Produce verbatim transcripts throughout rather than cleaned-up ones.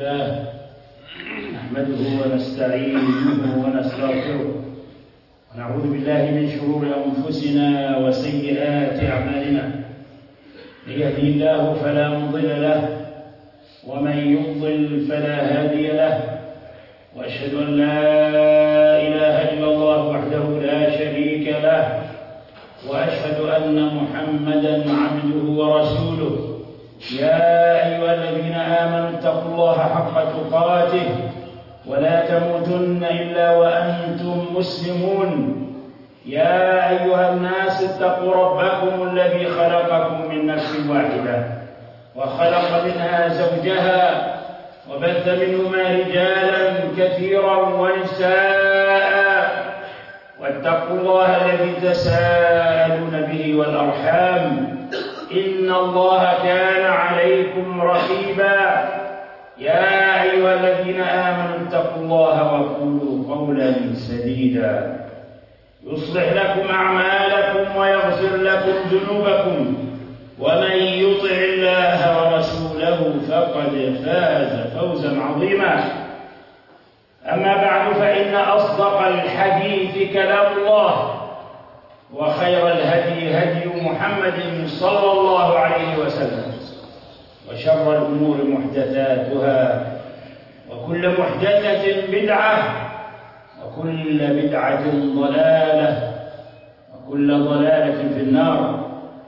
لله نحمده ونستعينه ونستغفره ونعوذ بالله من شرور أنفسنا وسيئات أعمالنا. من يهده الله فلا مضل له ومن يضلل فلا هادي له، وأشهد أن لا إله إلا الله وحده لا شريك له، وأشهد أن محمدًا عبده ورسوله. يا أيها الذين آمنوا اتقوا الله حق تقاته ولا تموتن إلا وأنتم مسلمون. يا أيها الناس اتقوا ربكم الذي خلقكم من نفس واحدة وخلق منها زوجها وبث منهما رجالا كثيرا ونساء، واتقوا الله الذي تساءلون به والأرحام إن الله كان عليكم رقيبا. يا أيها الذين آمنوا اتقوا الله وقولوا قولا سديدا يصلح لكم أعمالكم ويغفر لكم ذنوبكم، ومن يطع الله ورسوله فقد فاز فوزا عظيما. أما بعد، فإن أصدق الحديث كلام الله، وخير الهدي هدي محمد صلى الله عليه وسلم، وشر الأمور محدثاتها، وكل محدثة بدعة، وكل بدعة ضلالة، وكل ضلالة في النار.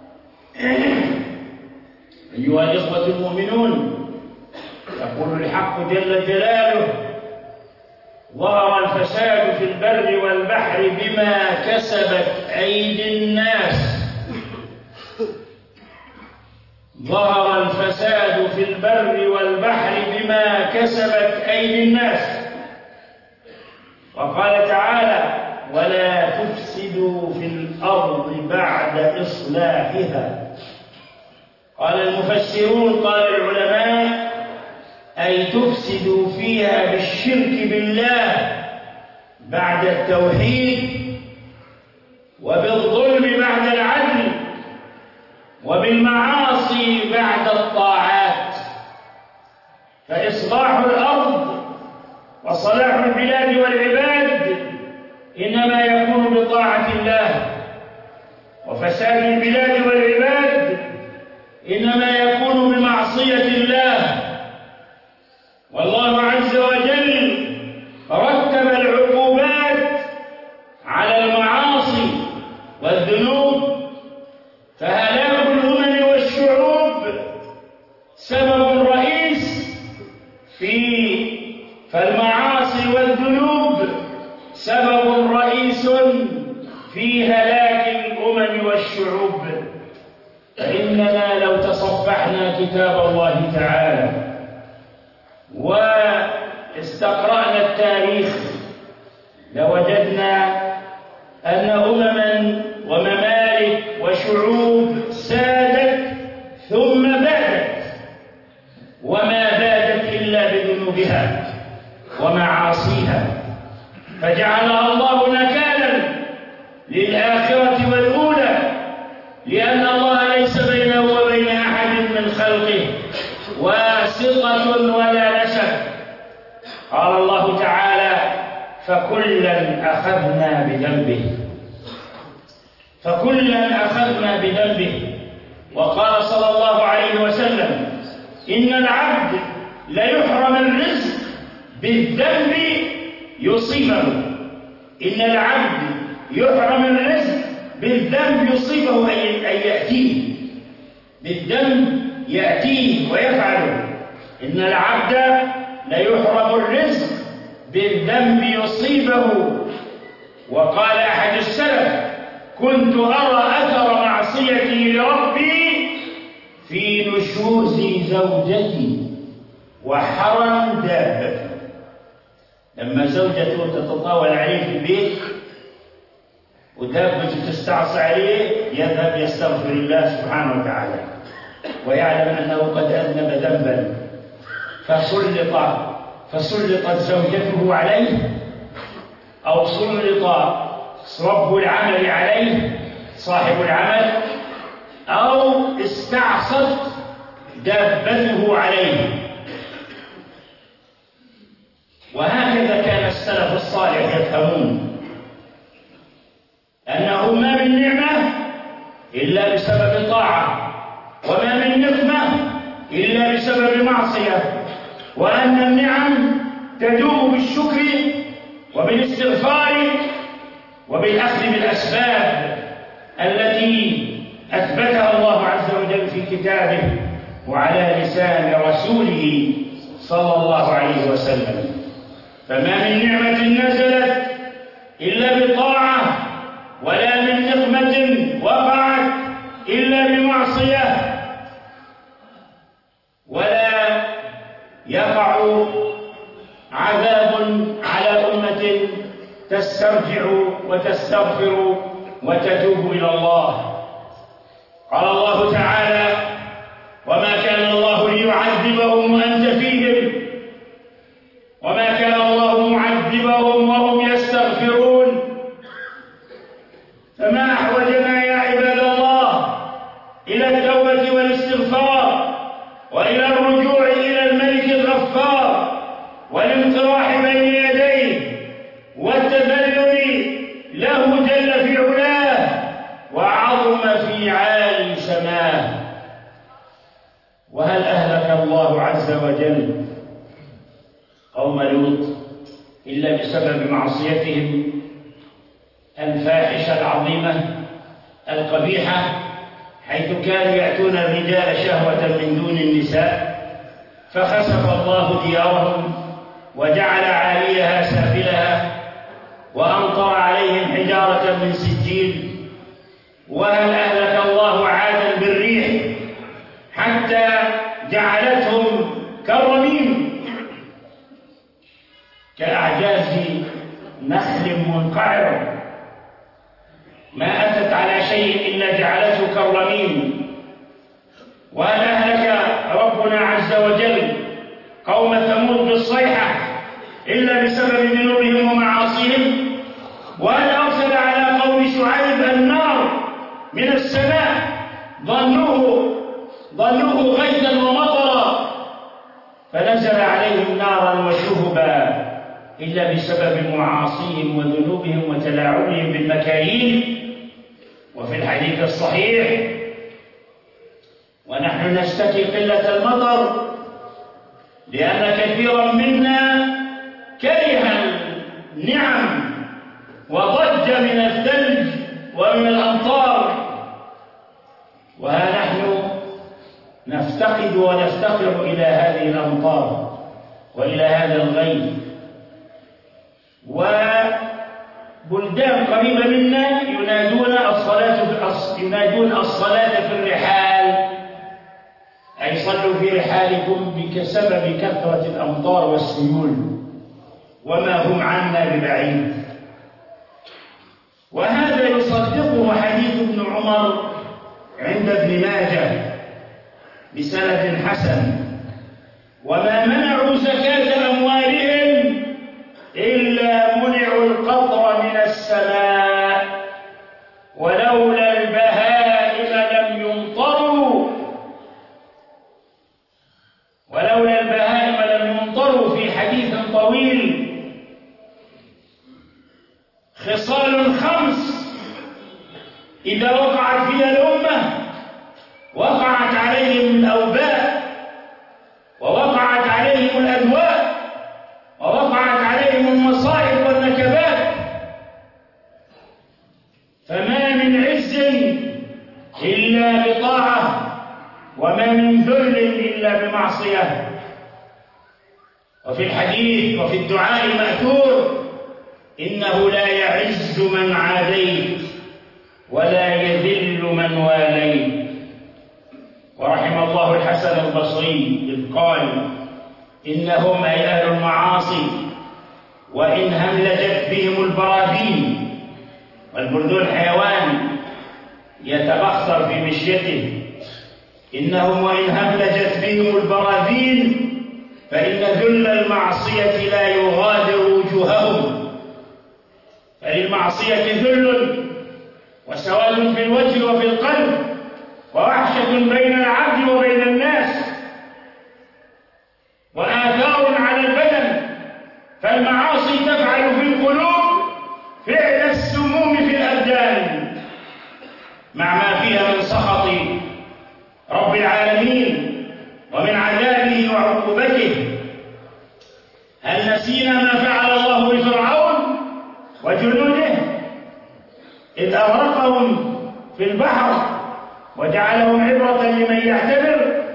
أيها الإخوة المؤمنون، يقول الحق جل جلاله: ظهر الفساد في البر والبحر بما كسبت أيدي الناس. ظهر الفساد في البر والبحر بما كسبت أيدي الناس. وقال تعالى: ولا تفسدوا في الأرض بعد إصلاحها. قال المفسرون، قال العلماء: أي تفسدوا فيها بالشرك بالله بعد التوحيد، وبالظلم بعد العدل، وبالمعاصي بعد الطاعات. فإصلاح الأرض وصلاح البلاد والعباد إنما يكون بطاعة الله، وفساد البلاد والعباد إنما يكون بمعصية الله. والله عز وجل رتب العقوبات على المعاصي والذنوب، فهلاك الأمم والشعوب سبب رئيس في فالمعاصي والذنوب سبب رئيس في هلاك الأمم والشعوب. فإننا لو تصفحنا كتاب الله تعالى واستقرأنا التاريخ لوجدنا أن أمما وممالك وشعوب سادت ثم بادت، وما بادت إلا بذنوبها ومعاصيها، فجعلها الله نكالا للآخرة والأولى، لأن الله ليس بينه وبين أحد من خلقه واسطة ولا نسب. قال الله تعالى: فكلا أخذنا بذنبه فكلا أخذنا بذنبه. وقال صلى الله عليه وسلم: إن العبد ليحرم الرزق بالذنب يصيبه. إن العبد يحرم الرزق بالذنب يصيبه، أي يأتيه بالذنب، يأتيه ويفعله. إن العبد ليحرم الرزق بالذنب يصيبه. وقال أحد السلف: كنت أرى أثر معصيتي لربي في نشوز زوجتي وحرم دابتي. لما زوجته تتطاول عليه في البيت ودابته تستعصي عليه، يذهب يستغفر الله سبحانه وتعالى، ويعلم أنه قد أذنب ذنبا، فسلط فسلطت زوجته عليه، أو سلط رب العمل عليه، صاحب العمل، أو استعصت دابته عليه. الصالح يفهمون أنه ما من نعمة إلا بسبب طاعة، وما من نقمة إلا بسبب معصية، وأن النعم تدوم بالشكر وبالاستغفار وبالأخذ بالأسباب التي أثبتها الله عز وجل في كتابه وعلى لسان رسوله صلى الله عليه وسلم. فما من نعمة نزلت إلا بطاعة، ولا من نقمة وقعت إلا بمعصية، ولا يقع عذاب على أمة تسترجع وتستغفر وتتوب إلى الله. قال الله تعالى: وما كان الله ليعذبهم وأنت فيهم وما كان الله معذبهم وهم يستغفرون. فما أحوجنا يا عباد الله إلى التوبة والاستغفار وإلى الرجوع إلى الملك الغفار والانطراح بين يديه والتذلل له جل في علاه وعظم في عالي سماه. وهل أهلك الله عز وجل قوم لوط إلا بسبب معصيتهم الفاحشة العظيمة القبيحة، حيث كانوا يأتون الرجال شهوة من دون النساء، فخسف الله ديارهم وجعل عاليها سافلها وأمطر عليهم حجارة من سجيل. وهل أهلك الله عادا بالريح حتى جعلتهم كالرميم كأعجاز نخل منقعر، ما أتت على شيء إلا جعلته كالرميم. وهل أهلك ربنا عز وجل قوم ثمود بالصيحة إلا بسبب ذنوبهم ومعاصيهم؟ وهل أرسل على قوم شعيب النار من السماء ظنوه ظنوه غيثا ومطرا فنزل عليهم نارا وشهبا إلا بسبب معاصيهم وذنوبهم وتلاعبهم بالمكاييل؟ وفي الحديث الصحيح: ونحن نشتكي قلة المطر لأن كثيرا منا كره النعم وضج من الثلج ومن الأمطار، وها نحن نفتقد ونفتقر إلى هذه الأمطار وإلى هذا الغيث. وبلدان قريبة منا ينادون الصلاة ينادون الصلاة في الرحال، أي صلوا في رحالكم بسبب كثرة الأمطار والسيول، وما هم عنا ببعيد. وهذا يصدقه حديث ابن عمر عند ابن ماجه بسند حسن: وما منعوا زكاة أموالهم إلا منعوا القطر من السماء ولولا البهائم لم يمطروا ولولا البهائم لم يمطروا في حديث طويل: خصال خمس إذا وقعت فيها الأمة وقعت عليهم الأوباء ووقعت عليهم الأدواء ووقعت عليهم المصائب والنكبات. فما من عز إلا بطاعة، وما من ذل إلا بمعصية. وفي الحديث وفي الدعاء المأثور: إنه لا يعز من عاديت ولا يذل من واليت. ورحم الله الحسن البصري إذ قال: إنهم أي أهل المعاصي وإن هملجت بهم البراذين، والبردون حيوان يتبختر في مشيته، إنهم وإن هملجت بهم البراذين فإن ذل المعصية لا يغادر وجوههم. فللمعصية ذل وسواد في الوجه وفي القلب ووحشة بين العبد وبين الناس وآثار على البدن. فالمعاصي تفعل في القلوب فعل السموم في الأبدان مع ما فيها من سخط رب العالمين ومن عذابه وعقوبته. هل نسينا ما فعل الله بفرعون وجنوده إذ أغرقهم في البحر وجعلهم عبرة لمن يعتبر؟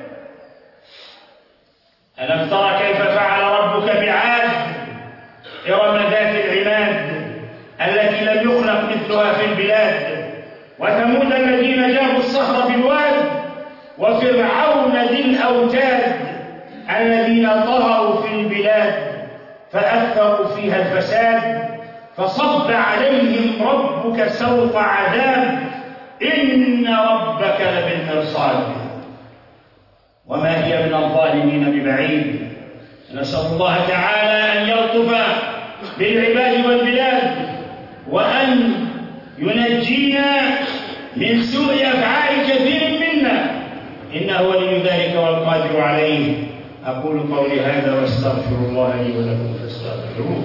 ألم تر كيف فعل ربك بعاد إرم ذات العماد التي لم يخلق مثلها في البلاد، وثمود الذين جابوا الصخر بالواد، وفرعون ذي الأوتاد الذين طغوا في البلاد فأكثروا فيها الفساد، فصب عليهم ربك سوط عذاب إن ربك لبالمرصاد وما هي من الظالمين ببعيد. نسأل الله تعالى أن يلطف بالعباد والبلاد وأن ينجينا من سوء أفعال كثير منا، إنه ولي ذلك والقادر عليه. أقول قولي هذا واستغفر الله لي ولكم فاستغفروه.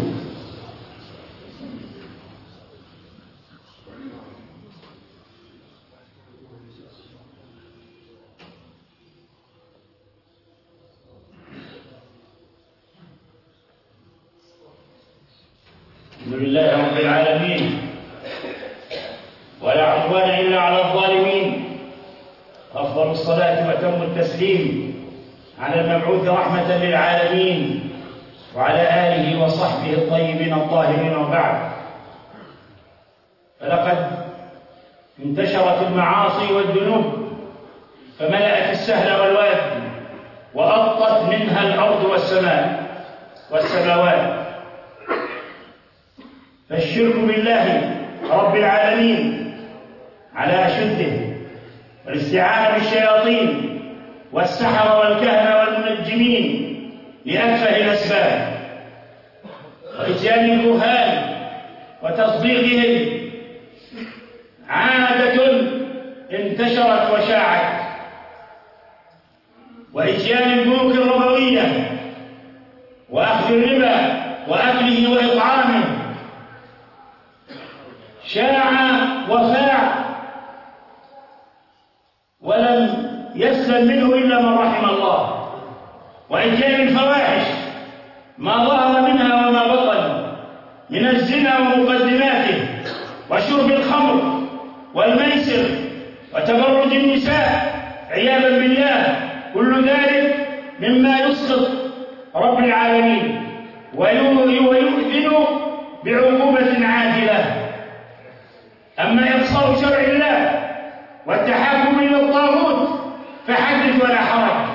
الحمد لله رب العالمين ولا عدوان إلا على الظالمين، أفضل الصلاة وأتم التسليم على المبعوث رحمة للعالمين وعلى آله وصحبه الطيبين الطاهرين، وبعد. فلقد انتشرت المعاصي والذنوب فملأت السهل والواد وأطت منها الأرض والسماء والسماوات. فالشرك بالله رب العالمين على أشده، والاستعانة بالشياطين والسحرة والكهنة والمنجمين لأتفه الأسباب، وإتيان الكهان وتصديقهم عادة انتشرت وشاعت، وإتيان البنوك الربوية وأخذ الربا وأكله وإطعامه شاع وفاع، ولم يسلم منه إلا من رحم الله. وإتيان الفواحش ما ظهر منها وما بطن من الزنا ومقدماته، وشرب الخمر والميسر وتبرج النساء عياذا بالله، كل ذلك مما يسقط رب العالمين ويؤذن بعقوبة عاجلة. أما إقصاء شرع الله والتحاكم إلى الطاغوت فحدث ولا حرج،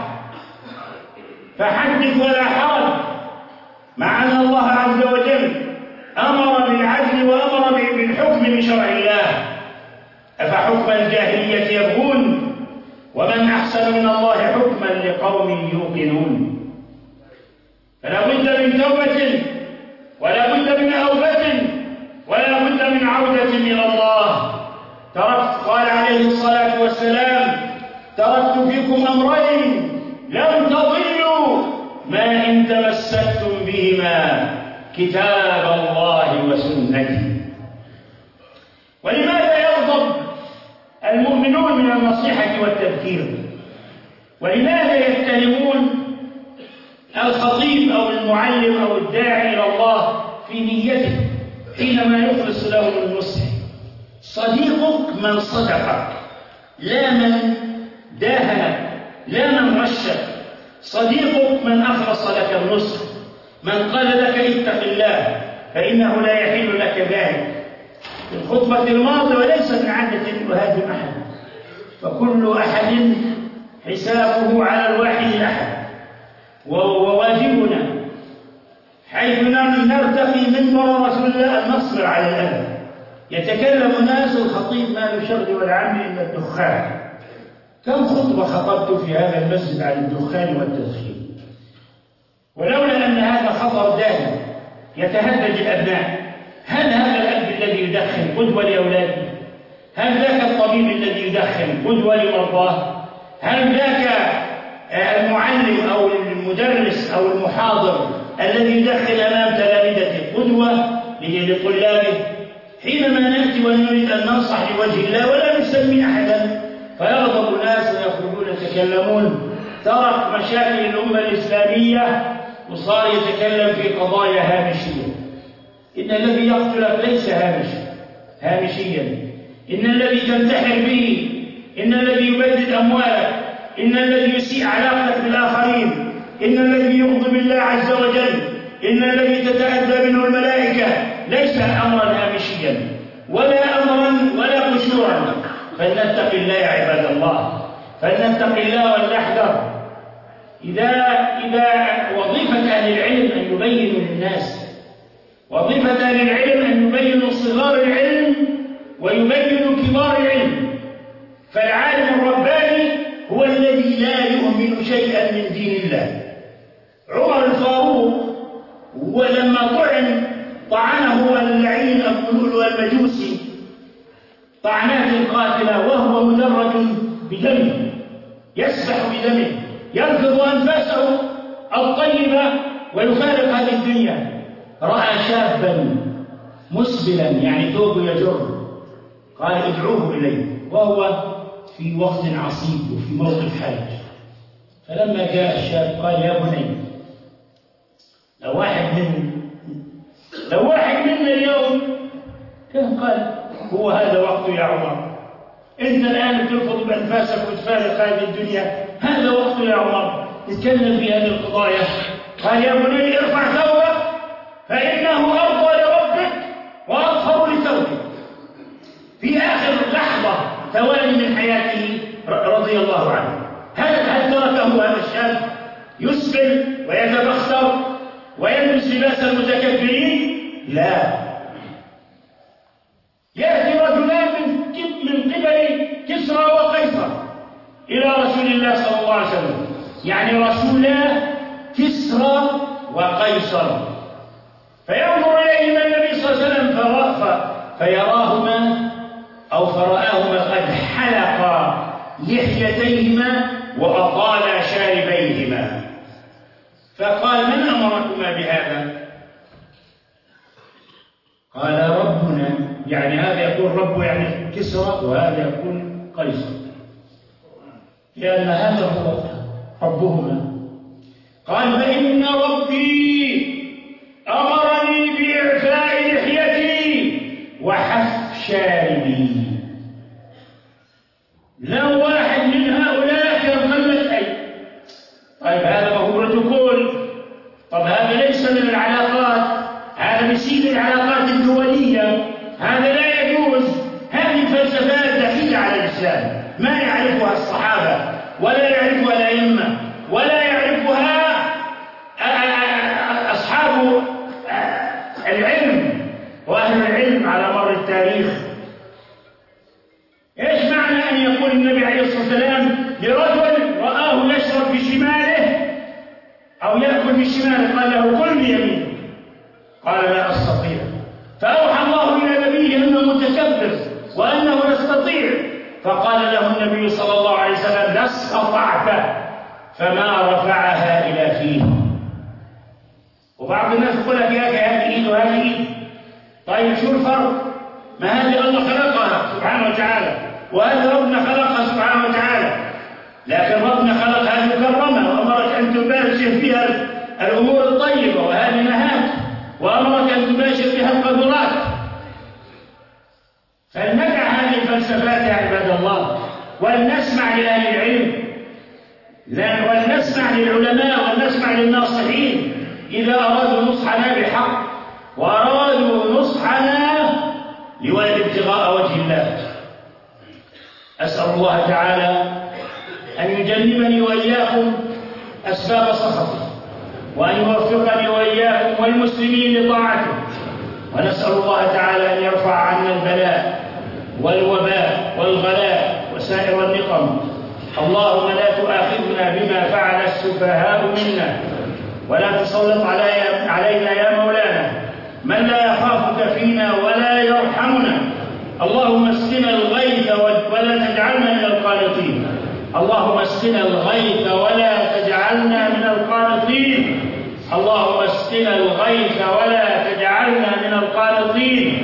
فحدث ولا حرج، مع أن الله عز وجل أمر بالعدل وأمر بالحكم بشرع الله. أفحكم الجاهلية يبغون ومن أحسن من الله حكما لقوم يوقنون. فلا بد من توبة ولا بد من أوبة ولا بد من عودة إلى الله. تركت قال عليه الصلاة والسلام: تركت فيكم أمرين لم تضلوا ما إن تمسكتم بهما، كتاب الله وسنتي. ولماذا يغضب المؤمنون من النصيحة والتذكير؟ ولماذا يتهمون الخطيب أو المعلم أو الداعي إلى الله في نيته حينما يخلص له النصح؟ صديقك من صدقك، لا من داهنك، لا من رشك. صديقك من أخلص لك النصح، من قال لك اتق الله، فإنه لا يحل لك ذلك. في الخطبة الماضية: وليس من عادة أهاجم أحد، فكل أحد حسابه على الواحد الأحد، وواجبنا حيث نرتقي منبر رسول الله أن نصبر على الأذى. يتكلم الناس: الخطيب ما له شغل ولا عمل إلا الدخان. كم خطبة خطبت في هذا المسجد عن الدخان والتدخين؟ ولولا أن هذا خطر داهم يتهدد الأبناء. هل هذا الأب الذي يدخن قدوة لأولاده؟ هل ذاك الطبيب الذي يدخن قدوة لمرضاه؟ هل ذاك المعلم أو المدرس أو المحاضر الذي يدخن أمام تلامذته قدوة لطلابه؟ حينما نأتي ونريد أن ننصح لوجه الله ولا نسمي أحدا فيغضب الناس ويخرجون يتكلمون. ترك مشاكل الأمة الإسلامية وصار يتكلم في قضايا هامشية. إن الذي يقتلك ليس هامش هامشيا، إن الذي تنتحر به، إن الذي يبدد أموالك، إن الذي يسيء علاقتك بالآخرين، إن الذي يغضب الله عز وجل، إن الذي تتأذى منه الملائكة ليس أمرا هامشيا ولا أمرا ولا قشورا. فلنتق الله يا عباد الله، فلنتق الله ولنحذر. إذا إذا وظيفة أهل العلم أن يبينوا للناس، وظيفة أهل العلم أن يبينوا صغار العلم ويبينوا كبار العلم. فالعالم الرباني هو الذي لا يؤمن شيئا من دين الله. عمر الفاروق ولما طعن طعنه اللعين أبو لؤلؤ المجوسي طعنات قاتلة وهو مدرج بدمه، يسبح بدمه، ينفض أنفاسه الطيبة ويفارق هذه الدنيا. رأى شابا مسبلا يعني ثوبه يجر، قال ادعوه إليه وهو في وقت عصيب وفي موقف حرج. فلما جاء الشاب قال يا بني، لو واحد من لو واحد منا اليوم كان قال هو هذا وقته يا عمر، أنت الآن ترفض بأنفاسك وتفارق هذه الدنيا، هذا وقته يا عمر تتكلم في هذه القضايا. قال يا بني ارفع ثوبك فإنه أرضى لربك وأطهر لثوبك. في آخر لحظة ثواني من حياته رضي الله عنه، هل هل تركه هذا الشاب يسبل ويتبختر ويلبس لباس المتكبرين؟ لا. يأتي رجلان من قبل كسرى وقيصر إلى رسول الله صلى الله عليه وسلم، يعني رسولا كسرى وقيصر، فينظر إليهما النبي صلى الله عليه وسلم فيراهما أو فرآهما قد حلقا لحيتيهما وأطالا شاربيهما، فقال من أمركما بهذا؟ قال ربنا، يعني هذا يقول رب يعني كسرى وهذا يقول قيصر، لأن هذا هو ربهما. قال فإن ربي أمرني بإعفاء لحيتي وحف شاربي. لو واحد من هؤلاء كان خلت أي طيب هذا هو بروتوكول، طب هذا ليس من العلاقات، هذا بيصير العلاقات الدولية، هذا لا يجوز. هذه فلسفات دخيلة على الإسلام ما يعرفها الصحابة ولا يعرفها الأئمة ولا يعرفها أصحاب العلم وأهل العلم على مر التاريخ. إيش معنى أن يقول النبي عليه الصلاة والسلام لرجل رآه يشرب بشماله أو يأكل بشماله قال له كل بيمينه، قال لا أستطيع، فأوحى الله إلى نبيه أنه متكبر وأنه يستطيع، فقال له النبي صلى الله عليه وسلم لا استطعت، فما رفعها إلى فيه. وبعض الناس يقول لك يا أخي هذه إيد وهذه إيد، طيب شو الفرق؟ ما هذه الله خلقها سبحانه وتعالى وهذا ربنا خلقها سبحانه وتعالى، لكن ربنا خلقها مكرمة وأمرك أن تباشر فيها الأمور الطيبة وهذه نهاك، وأمرك أن تباشر بها القدرات. فلندع هذه الفلسفات يا عباد الله ولنسمع لأهل العلم ولنسمع للعلماء ولنسمع للناصحين إذا أرادوا نصحنا بحق وأرادوا نصحنا لابتغاء وجه الله. أسأل الله تعالى أن يجنبني وإياكم أسباب سخطه وأن يوفقني وإياكم والمسلمين لطاعته، ونسأل الله تعالى أن يرفع عنا البلاء والوباء والغلاء وسائر النقم. اللهم لا تؤاخذنا بما فعل السفهاء منا ولا تسلط علينا يا مولانا من لا يخافك فينا ولا يرحمنا. اللهم اسقنا الغيث ولا تجعلنا من القانطين، اللهم اسقنا الغيث ولا تجعلنا من القانطين، اللهم اسقنا الغيث ولا تجعلنا من القانطين.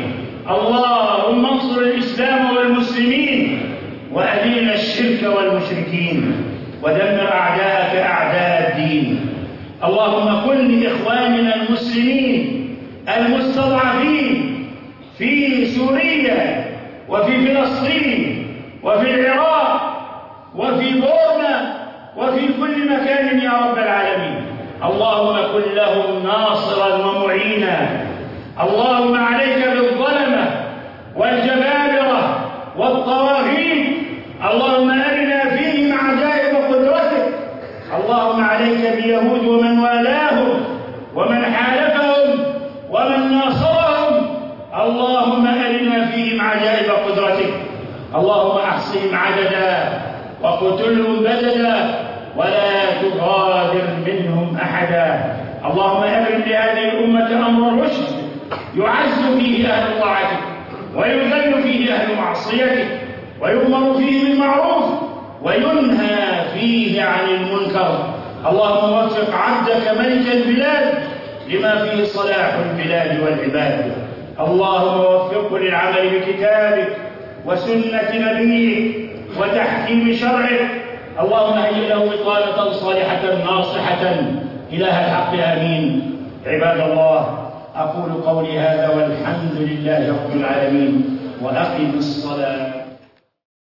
اللهم انصر الإسلام والمسلمين وأذل الشرك والمشركين ودمر أعداءك أعداء الدين. اللهم كن لإخواننا المسلمين المستضعفين في سوريا وفي فلسطين وفي العراق وفي بورما وفي كل مكان يا رب العالمين. اللهم كن لهم ناصرا ومعينا. اللهم عليك بالظلمة والجبابرة والطواغيت. اللهم أرنا فيهم عجائب قدرتك. اللهم عليك باليهود ومن والاهم ومن حالفهم ومن ناصرهم. اللهم أرنا فيهم عجائب قدرتك. اللهم أحصهم عددا وقتلهم بددا ولا تغادر منهم أحدا. اللهم أبرم لهذه الأمة أمر الرشد يعز فيه أهل طاعتك ويذل فيه أهل معصيتك ويؤمر فيه بالمعروف وينهى فيه عن المنكر. اللهم وفق عبدك ملك البلاد لما فيه صلاح البلاد والعباد. اللهم وفقه للعمل بكتابك وسنة نبيك وتحكيم شرعك. اللهم هيئ له بطانة صالحة ناصحة إله الحق آمين. عباد الله، أقول قولي هذا والحمد لله رب العالمين وأقم الصلاة.